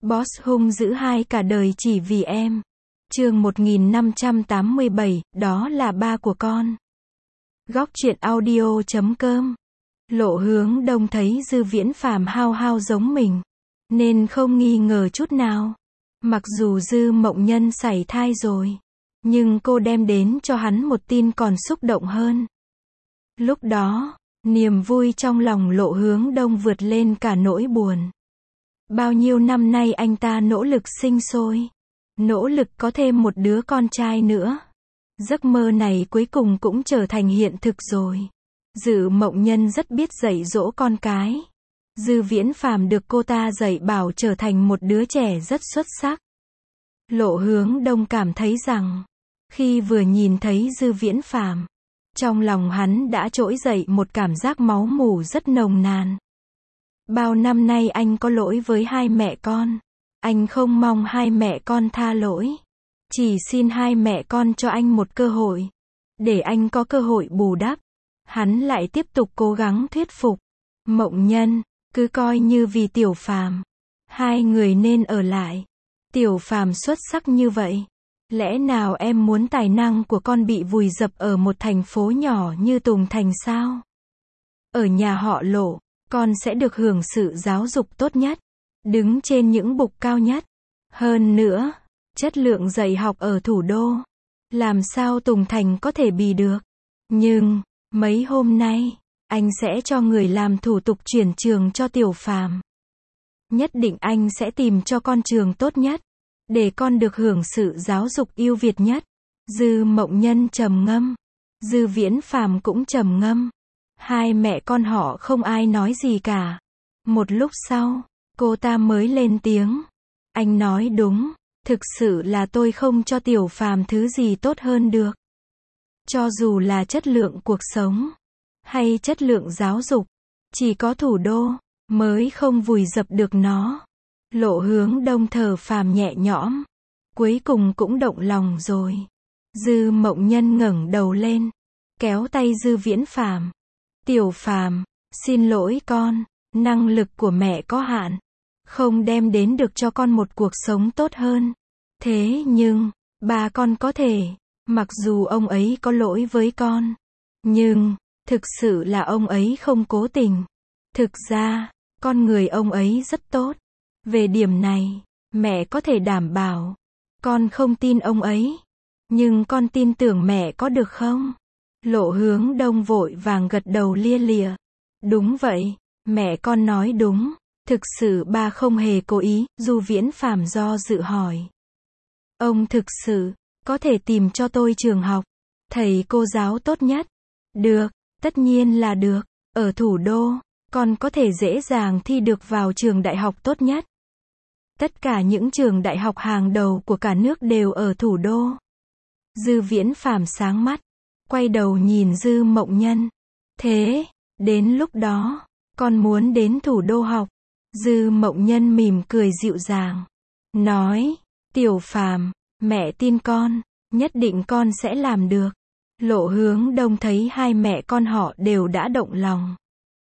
Boss hung dữ hai cả đời chỉ vì em. Chương 1587, đó là ba của con. Góc truyện audio.com. Lộ Hướng Đông thấy Dư Viễn Phàm hao hao giống mình, nên không nghi ngờ chút nào. Mặc dù Dư Mộng Nhân sảy thai rồi, nhưng cô đem đến cho hắn một tin còn xúc động hơn. Lúc đó, niềm vui trong lòng Lộ Hướng Đông vượt lên cả nỗi buồn. Bao nhiêu năm nay anh ta nỗ lực sinh sôi, nỗ lực có thêm một đứa con trai nữa. Giấc mơ này cuối cùng cũng trở thành hiện thực rồi. Dư Mộng Nhân rất biết dạy dỗ con cái. Dư Viễn Phàm được cô ta dạy bảo trở thành một đứa trẻ rất xuất sắc. Lộ Hướng Đông cảm thấy rằng, khi vừa nhìn thấy Dư Viễn Phàm, trong lòng hắn đã trỗi dậy một cảm giác máu mủ rất nồng nàn. Bao năm nay anh có lỗi với hai mẹ con. Anh không mong hai mẹ con tha lỗi. Chỉ xin hai mẹ con cho anh một cơ hội. Để anh có cơ hội bù đắp. Hắn lại tiếp tục cố gắng thuyết phục. Mộng Nhân, cứ coi như vì Tiểu Phàm, hai người nên ở lại. Tiểu Phàm xuất sắc như vậy. Lẽ nào em muốn tài năng của con bị vùi dập ở một thành phố nhỏ như Tùng Thành sao? Ở nhà họ Lộ, con sẽ được hưởng sự giáo dục tốt nhất, đứng trên những bục cao nhất. Hơn nữa, chất lượng dạy học ở thủ đô, làm sao Tùng Thành có thể bì được. Nhưng, mấy hôm nay, anh sẽ cho người làm thủ tục chuyển trường cho Tiểu Phàm. Nhất định anh sẽ tìm cho con trường tốt nhất, để con được hưởng sự giáo dục ưu việt nhất. Dư Mộng Nhân trầm ngâm. Dư Viễn Phàm cũng trầm ngâm. Hai mẹ con họ không ai nói gì cả. Một lúc sau, cô ta mới lên tiếng. Anh nói đúng, thực sự là tôi không cho Tiểu Phàm thứ gì tốt hơn được. Cho dù là chất lượng cuộc sống, hay chất lượng giáo dục, chỉ có thủ đô, mới không vùi dập được nó. Lộ Hướng Đông thở phào nhẹ nhõm. Cuối cùng cũng động lòng rồi. Dư Mộng Nhân ngẩng đầu lên, kéo tay Dư Viễn Phàm. Tiểu Phàm, xin lỗi con, năng lực của mẹ có hạn, không đem đến được cho con một cuộc sống tốt hơn. Thế nhưng, ba con có thể, mặc dù ông ấy có lỗi với con, nhưng, thực sự là ông ấy không cố tình. Thực ra, con người ông ấy rất tốt. Về điểm này, mẹ có thể đảm bảo. Con không tin ông ấy, nhưng con tin tưởng mẹ có được không? Lộ Hướng Đông vội vàng gật đầu lia lịa. Đúng vậy, mẹ con nói đúng. Thực sự ba không hề cố ý. Dư Viễn Phàm do dự hỏi. Ông thực sự có thể tìm cho tôi trường học, thầy cô giáo tốt nhất? Được, tất nhiên là được. Ở thủ đô, con có thể dễ dàng thi được vào trường đại học tốt nhất. Tất cả những trường đại học hàng đầu của cả nước đều ở thủ đô. Dư Viễn Phàm sáng mắt, quay đầu nhìn Dư Mộng Nhân. Thế, đến lúc đó, con muốn đến thủ đô học. Dư Mộng Nhân mỉm cười dịu dàng, nói, Tiểu Phàm, mẹ tin con, nhất định con sẽ làm được. Lộ Hướng Đông thấy hai mẹ con họ đều đã động lòng,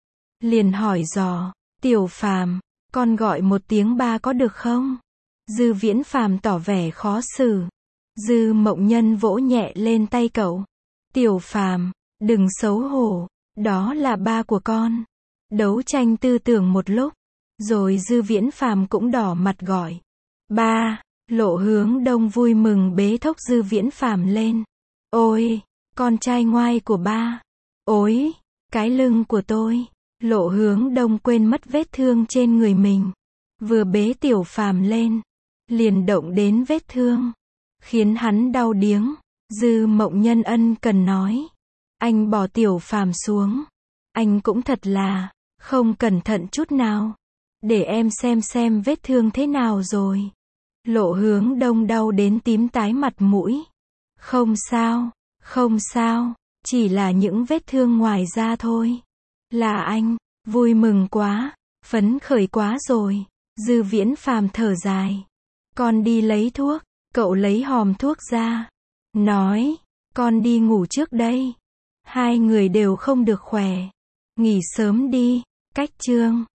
liền hỏi dò, Tiểu Phàm, con gọi một tiếng ba có được không? Dư Viễn Phàm tỏ vẻ khó xử. Dư Mộng Nhân vỗ nhẹ lên tay cậu. Tiểu Phàm, đừng xấu hổ, đó là ba của con. Đấu tranh tư tưởng một lúc, rồi Dư Viễn Phàm cũng đỏ mặt gọi. Ba. Lộ Hướng Đông vui mừng bế thốc Dư Viễn Phàm lên. Ôi, con trai ngoai của ba. Ôi, cái lưng của tôi. Lộ Hướng Đông quên mất vết thương trên người mình. Vừa bế Tiểu Phàm lên, liền động đến vết thương, khiến hắn đau điếng. Dư Mộng Nhân ân cần nói. Anh bỏ Tiểu Phàm xuống. Anh cũng thật là, không cẩn thận chút nào. Để em xem vết thương thế nào rồi. Lộ Hướng Đông đau đến tím tái mặt mũi. Không sao, không sao, chỉ là những vết thương ngoài da thôi. Là anh, vui mừng quá, phấn khởi quá rồi. Dư Viễn Phàm thở dài. Con đi lấy thuốc, cậu lấy hòm thuốc ra. Nói, con đi ngủ trước đây. Hai người đều không được khỏe. Nghỉ sớm đi, cách chương.